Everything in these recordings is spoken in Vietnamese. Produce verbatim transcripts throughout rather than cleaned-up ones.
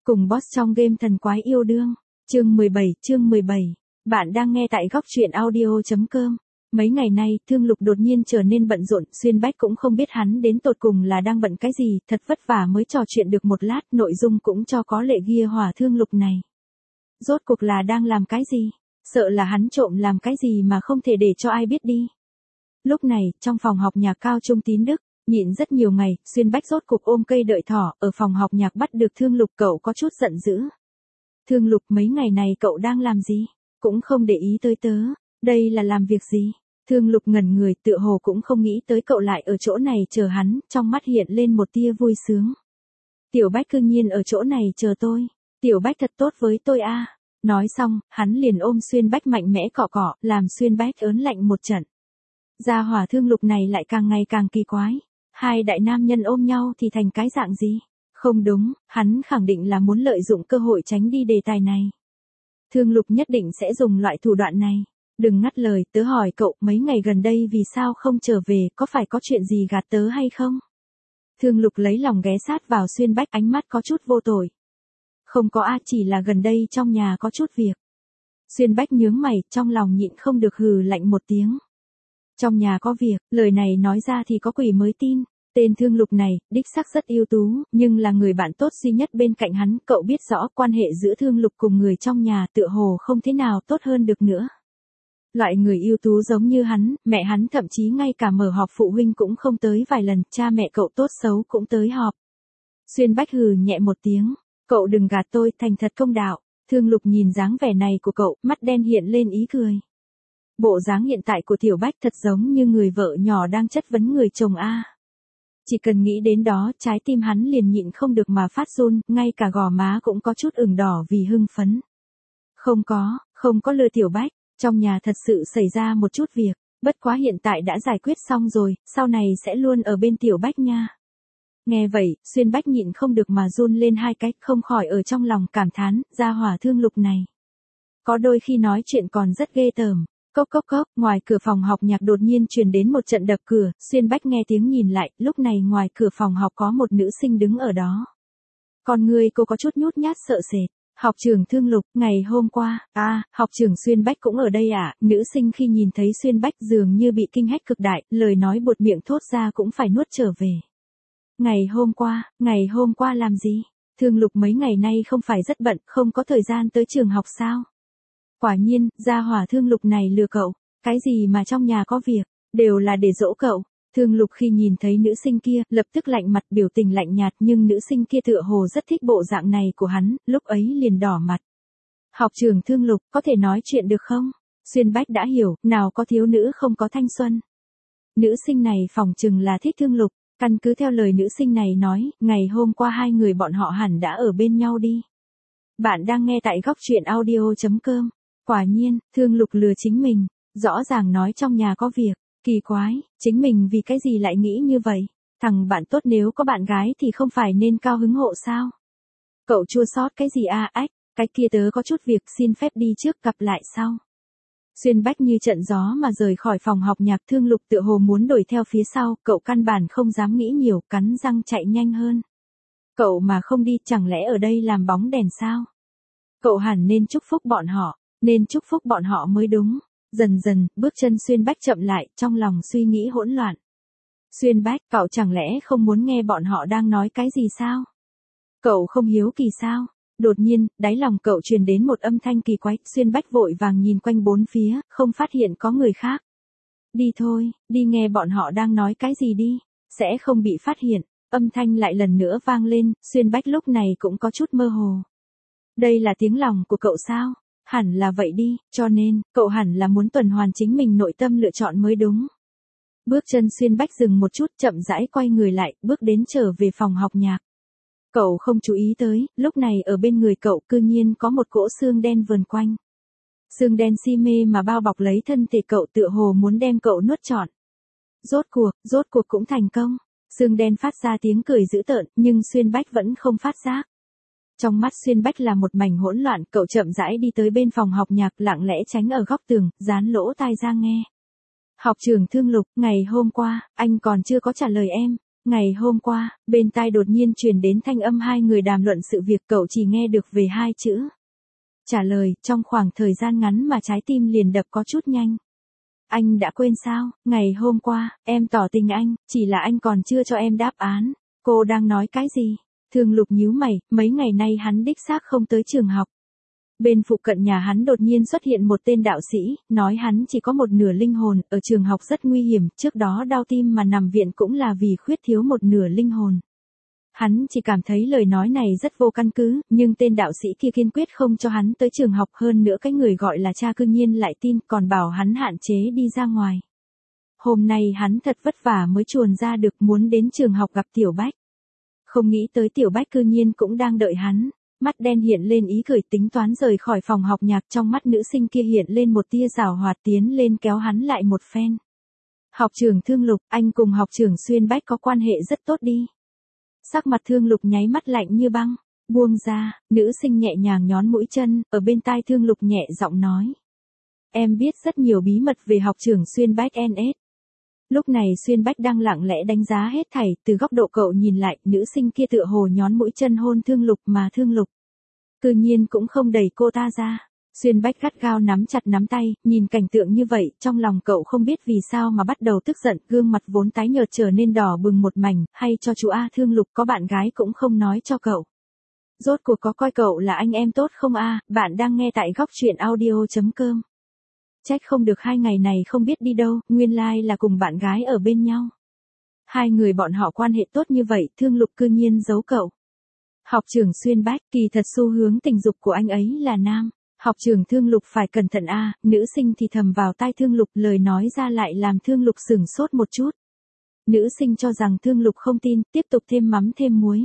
Cùng boss trong game thần quái yêu đương. Chương mười bảy, chương mười bảy. Bạn đang nghe tại góc truyện audio chấm com. Mấy ngày nay, Thương Lục đột nhiên trở nên bận rộn, Xuyên Bách cũng không biết hắn đến tột cùng là đang bận cái gì, thật vất vả mới trò chuyện được một lát, nội dung cũng cho có lệ ghi hỏa Thương Lục này. Rốt cuộc là đang làm cái gì? Sợ là hắn trộm làm cái gì mà không thể để cho ai biết đi. Lúc này, trong phòng học nhạc cao trung Tín Đức, nhịn rất nhiều ngày, Xuyên Bách rốt cục ôm cây đợi thỏ, ở phòng học nhạc bắt được Thương Lục, cậu có chút giận dữ. Thương Lục, mấy ngày này cậu đang làm gì? Cũng không để ý tới tớ, đây là làm việc gì? Thương Lục ngẩn người, tựa hồ cũng không nghĩ tới cậu lại ở chỗ này chờ hắn, trong mắt hiện lên một tia vui sướng. Tiểu Bách cư nhiên ở chỗ này chờ tôi, Tiểu Bách thật tốt với tôi a. À. Nói xong, hắn liền ôm Xuyên Bách mạnh mẽ cọ cọ, làm Xuyên Bách ớn lạnh một trận. Gia hỏa Thương Lục này lại càng ngày càng kỳ quái. Hai đại nam nhân ôm nhau thì thành cái dạng gì? Không đúng, hắn khẳng định là muốn lợi dụng cơ hội tránh đi đề tài này. Thương Lục nhất định sẽ dùng loại thủ đoạn này. Đừng ngắt lời, tớ hỏi cậu, mấy ngày gần đây vì sao không trở về, có phải có chuyện gì gạt tớ hay không? Thương Lục lấy lòng ghé sát vào Xuyên Bách, ánh mắt có chút vô tội. Không có a, chỉ là gần đây trong nhà có chút việc. Xuyên Bách nhướng mày, trong lòng nhịn không được hừ lạnh một tiếng. Trong nhà có việc, lời này nói ra thì có quỷ mới tin. Tên Thương Lục này, đích xác rất ưu tú, nhưng là người bạn tốt duy nhất bên cạnh hắn, cậu biết rõ quan hệ giữa Thương Lục cùng người trong nhà tựa hồ không thế nào tốt hơn được nữa. Loại người ưu tú giống như hắn, mẹ hắn thậm chí ngay cả mở họp phụ huynh cũng không tới vài lần, cha mẹ cậu tốt xấu cũng tới họp. Xuyên Bách hừ nhẹ một tiếng, cậu đừng gạt tôi, thành thật công đạo. Thương Lục nhìn dáng vẻ này của cậu, mắt đen hiện lên ý cười. Bộ dáng hiện tại của Tiểu Bách thật giống như người vợ nhỏ đang chất vấn người chồng a. Chỉ cần nghĩ đến đó, trái tim hắn liền nhịn không được mà phát run, ngay cả gò má cũng có chút ửng đỏ vì hưng phấn. Không có, không có lừa Tiểu Bách, trong nhà thật sự xảy ra một chút việc, bất quá hiện tại đã giải quyết xong rồi, sau này sẽ luôn ở bên Tiểu Bách nha. Nghe vậy, Xuyên Bách nhịn không được mà run lên hai cái, không khỏi ở trong lòng cảm thán, gia hỏa Thương Lục này. Có đôi khi nói chuyện còn rất ghê tởm. Cốc cốc cốc, ngoài cửa phòng học nhạc đột nhiên truyền đến một trận đập cửa, Xuyên Bách nghe tiếng nhìn lại, lúc này ngoài cửa phòng học có một nữ sinh đứng ở đó. Con người cô có chút nhút nhát sợ sệt. Học trưởng Thương Lục, ngày hôm qua, à, học trưởng Xuyên Bách cũng ở đây à? Nữ sinh khi nhìn thấy Xuyên Bách dường như bị kinh hách cực đại, lời nói buột miệng thốt ra cũng phải nuốt trở về. Ngày hôm qua, ngày hôm qua làm gì? Thương Lục mấy ngày nay không phải rất bận, không có thời gian tới trường học sao? Quả nhiên, gia hỏa Thương Lục này lừa cậu, cái gì mà trong nhà có việc, đều là để dỗ cậu. Thương Lục khi nhìn thấy nữ sinh kia, lập tức lạnh mặt, biểu tình lạnh nhạt, nhưng nữ sinh kia tựa hồ rất thích bộ dạng này của hắn, lúc ấy liền đỏ mặt. Học trưởng Thương Lục, có thể nói chuyện được không? Xuyên Bách đã hiểu, nào có thiếu nữ không có thanh xuân. Nữ sinh này phỏng chừng là thích Thương Lục, căn cứ theo lời nữ sinh này nói, ngày hôm qua hai người bọn họ hẳn đã ở bên nhau đi. Bạn đang nghe tại góc truyện audio chấm com. Quả nhiên, Thương Lục lừa chính mình, rõ ràng nói trong nhà có việc, kỳ quái, chính mình vì cái gì lại nghĩ như vậy, thằng bạn tốt nếu có bạn gái thì không phải nên cao hứng hộ sao? Cậu chua xót cái gì a, ách, cái kia tớ có chút việc xin phép đi trước, gặp lại sau. Xuyên Bách như trận gió mà rời khỏi phòng học nhạc, Thương Lục tựa hồ muốn đuổi theo phía sau, cậu căn bản không dám nghĩ nhiều, cắn răng chạy nhanh hơn. Cậu mà không đi chẳng lẽ ở đây làm bóng đèn sao? Cậu hẳn nên chúc phúc bọn họ. Nên chúc phúc bọn họ mới đúng. Dần dần, bước chân Xuyên Bách chậm lại, trong lòng suy nghĩ hỗn loạn. Xuyên Bách, cậu chẳng lẽ không muốn nghe bọn họ đang nói cái gì sao? Cậu không hiếu kỳ sao? Đột nhiên, đáy lòng cậu truyền đến một âm thanh kỳ quái, Xuyên Bách vội vàng nhìn quanh bốn phía, không phát hiện có người khác. Đi thôi, đi nghe bọn họ đang nói cái gì đi, sẽ không bị phát hiện. Âm thanh lại lần nữa vang lên, Xuyên Bách lúc này cũng có chút mơ hồ. Đây là tiếng lòng của cậu sao? Hẳn là vậy đi, cho nên, cậu hẳn là muốn tuần hoàn chính mình nội tâm lựa chọn mới đúng. Bước chân Xuyên Bách dừng một chút, chậm rãi quay người lại, bước đến trở về phòng học nhạc. Cậu không chú ý tới, lúc này ở bên người cậu cư nhiên có một cỗ xương đen vờn quanh. Xương đen si mê mà bao bọc lấy thân thể cậu, tựa hồ muốn đem cậu nuốt trọn. Rốt cuộc, rốt cuộc cũng thành công. Xương đen phát ra tiếng cười dữ tợn, nhưng Xuyên Bách vẫn không phát giác. Trong mắt Xuyên Bách là một mảnh hỗn loạn, cậu chậm rãi đi tới bên phòng học nhạc, lặng lẽ tránh ở góc tường, dán lỗ tai ra nghe. Học trưởng Thương Lục, ngày hôm qua, anh còn chưa có trả lời em, Ngày hôm qua, bên tai đột nhiên truyền đến thanh âm hai người đàm luận sự việc, cậu chỉ nghe được về hai chữ. Trả lời, trong khoảng thời gian ngắn mà trái tim liền đập có chút nhanh. Anh đã quên sao, ngày hôm qua, em tỏ tình anh, chỉ là anh còn chưa cho em đáp án. Cô đang nói cái gì? Thương Lục nhíu mày, mấy ngày nay hắn đích xác không tới trường học. Bên phụ cận nhà hắn đột nhiên xuất hiện một tên đạo sĩ, nói hắn chỉ có một nửa linh hồn, ở trường học rất nguy hiểm, trước đó đau tim mà nằm viện cũng là vì khuyết thiếu một nửa linh hồn. Hắn chỉ cảm thấy lời nói này rất vô căn cứ, nhưng tên đạo sĩ kia kiên quyết không cho hắn tới trường học, hơn nữa cái người gọi là cha cư nhiên lại tin, còn bảo hắn hạn chế đi ra ngoài. Hôm nay hắn thật vất vả mới chuồn ra được, muốn đến trường học gặp Tiểu Bách. Không nghĩ tới Tiểu Bách cư nhiên cũng đang đợi hắn. Mắt đen hiện lên ý cười, tính toán rời khỏi phòng học nhạc, trong mắt nữ sinh kia hiện lên một tia giảo hoạt, tiến lên kéo hắn lại một phen. Học trưởng Thương Lục, anh cùng học trưởng Xuyên Bách có quan hệ rất tốt đi. Sắc mặt Thương Lục nháy mắt lạnh như băng, buông ra, nữ sinh nhẹ nhàng nhón mũi chân, ở bên tai Thương Lục nhẹ giọng nói. Em biết rất nhiều bí mật về học trưởng Xuyên Bách en ét. Lúc này Xuyên Bách đang lặng lẽ đánh giá hết thảy, từ góc độ cậu nhìn lại, nữ sinh kia tựa hồ nhón mũi chân hôn Thương Lục mà Thương Lục cư nhiên cũng không đẩy cô ta ra. Xuyên Bách gắt gao nắm chặt nắm tay, nhìn cảnh tượng như vậy, trong lòng cậu không biết vì sao mà bắt đầu tức giận, gương mặt vốn tái nhợt trở nên đỏ bừng một mảnh, hay cho chú A Thương Lục có bạn gái cũng không nói cho cậu. Rốt cuộc có coi cậu là anh em tốt không a? Bạn đang nghe tại góc truyện audio chấm com. Trách không được hai ngày này không biết đi đâu, nguyên lai like là cùng bạn gái ở bên nhau. Hai người bọn họ quan hệ tốt như vậy, Thương Lục cư nhiên giấu cậu. Học trưởng Xuyên Bách, kỳ thật xu hướng tình dục của anh ấy là nam. Học trưởng Thương Lục phải cẩn thận a. Nữ sinh thì thầm vào tai Thương Lục, lời nói ra lại làm Thương Lục sửng sốt một chút. Nữ sinh cho rằng Thương Lục không tin, tiếp tục thêm mắm thêm muối.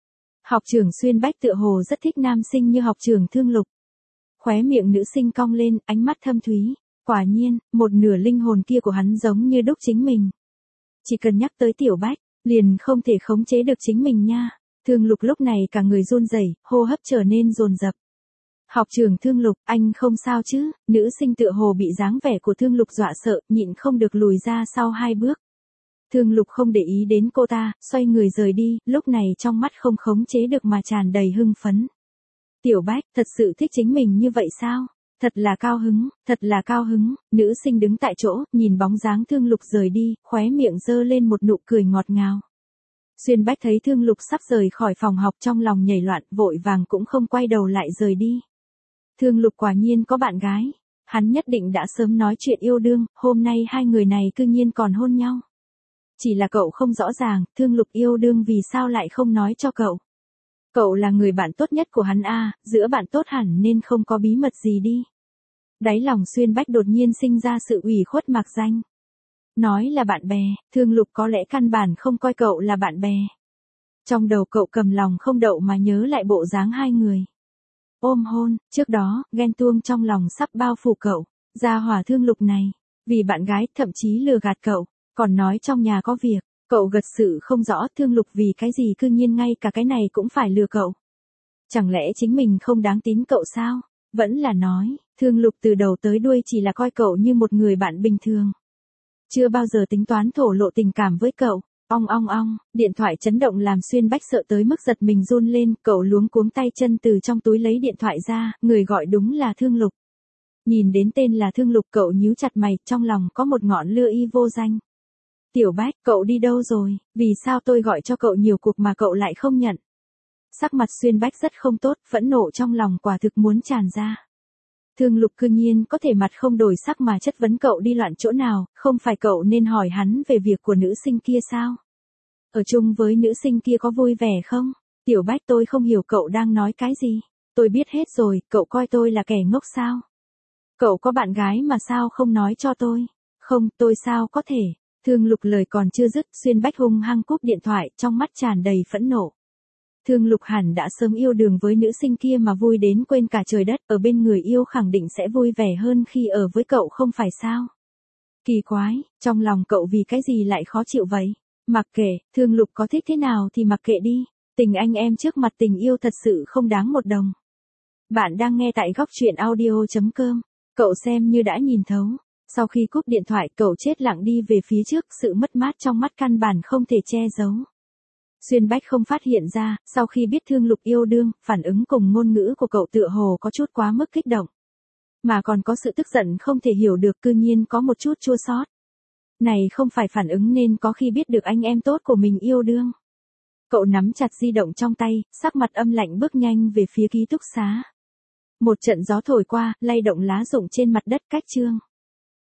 Học trưởng Xuyên Bách tựa hồ rất thích nam sinh như học trưởng Thương Lục. Khóe miệng nữ sinh cong lên, ánh mắt thâm thúy. Quả nhiên, một nửa linh hồn kia của hắn giống như đúc chính mình. Chỉ cần nhắc tới Tiểu Bách, liền không thể khống chế được chính mình nha. Thương Lục lúc này cả người run rẩy, hô hấp trở nên dồn dập. Học trưởng Thương Lục, anh không sao chứ? Nữ sinh tựa hồ bị dáng vẻ của Thương Lục dọa sợ, nhịn không được lùi ra sau hai bước. Thương Lục không để ý đến cô ta, xoay người rời đi, lúc này trong mắt không khống chế được mà tràn đầy hưng phấn. Tiểu Bách, thật sự thích chính mình như vậy sao? Thật là cao hứng, thật là cao hứng. Nữ sinh đứng tại chỗ, nhìn bóng dáng Thương Lục rời đi, khóe miệng giơ lên một nụ cười ngọt ngào. Xuyên Bách thấy Thương Lục sắp rời khỏi phòng học, trong lòng nhảy loạn, vội vàng cũng không quay đầu lại rời đi. Thương Lục quả nhiên có bạn gái. Hắn nhất định đã sớm nói chuyện yêu đương, hôm nay hai người này cư nhiên còn hôn nhau. Chỉ là cậu không rõ ràng, Thương Lục yêu đương vì sao lại không nói cho cậu. Cậu là người bạn tốt nhất của hắn a, giữa bạn tốt hẳn nên không có bí mật gì đi. Đáy lòng Xuyên Bách đột nhiên sinh ra sự ủy khuất mạc danh. Nói là bạn bè, Thương Lục có lẽ căn bản không coi cậu là bạn bè. Trong đầu cậu cầm lòng không đậu mà nhớ lại bộ dáng hai người. Ôm hôn, trước đó, ghen tuông trong lòng sắp bao phủ cậu. Gia hỏa Thương Lục này, vì bạn gái thậm chí lừa gạt cậu, còn nói trong nhà có việc. Cậu gật sự không rõ Thương Lục vì cái gì cư nhiên ngay cả cái này cũng phải lừa cậu. Chẳng lẽ chính mình không đáng tín cậu sao? Vẫn là nói, Thương Lục từ đầu tới đuôi chỉ là coi cậu như một người bạn bình thường. Chưa bao giờ tính toán thổ lộ tình cảm với cậu. Ong ong ong, điện thoại chấn động làm Xuyên Bách sợ tới mức giật mình run lên, cậu luống cuống tay chân từ trong túi lấy điện thoại ra, người gọi đúng là Thương Lục. Nhìn đến tên là Thương Lục cậu nhíu chặt mày, trong lòng có một ngọn lửa y vô danh. Tiểu Bách, cậu đi đâu rồi, vì sao tôi gọi cho cậu nhiều cuộc mà cậu lại không nhận? Sắc mặt Xuyên Bách rất không tốt, phẫn nộ trong lòng quả thực muốn tràn ra. Thương Lục cư nhiên có thể mặt không đổi sắc mà chất vấn cậu đi loạn chỗ nào, không phải cậu nên hỏi hắn về việc của nữ sinh kia sao? Ở chung với nữ sinh kia có vui vẻ không? Tiểu Bách, tôi không hiểu cậu đang nói cái gì. Tôi biết hết rồi, cậu coi tôi là kẻ ngốc sao? Cậu có bạn gái mà sao không nói cho tôi? Không, tôi sao có thể? Thương Lục lời còn chưa dứt, Xuyên Bách hung hăng cúp điện thoại, trong mắt tràn đầy phẫn nộ. Thương Lục hẳn đã sớm yêu đương với nữ sinh kia mà vui đến quên cả trời đất, ở bên người yêu khẳng định sẽ vui vẻ hơn khi ở với cậu không phải sao? Kỳ quái, trong lòng cậu vì cái gì lại khó chịu vậy? Mặc kệ, Thương Lục có thích thế nào thì mặc kệ đi, tình anh em trước mặt tình yêu thật sự không đáng một đồng. Bạn đang nghe tại góc truyện audio chấm com, cậu xem như đã nhìn thấu. Sau khi cúp điện thoại, cậu chết lặng đi về phía trước, sự mất mát trong mắt căn bản không thể che giấu. Xuyên Bách không phát hiện ra, sau khi biết Thương Lục yêu đương, phản ứng cùng ngôn ngữ của cậu tựa hồ có chút quá mức kích động. Mà còn có sự tức giận không thể hiểu được, cư nhiên có một chút chua xót. Này không phải phản ứng nên có khi biết được anh em tốt của mình yêu đương. Cậu nắm chặt di động trong tay, sắc mặt âm lạnh bước nhanh về phía ký túc xá. Một trận gió thổi qua, lay động lá rụng trên mặt đất cách chương.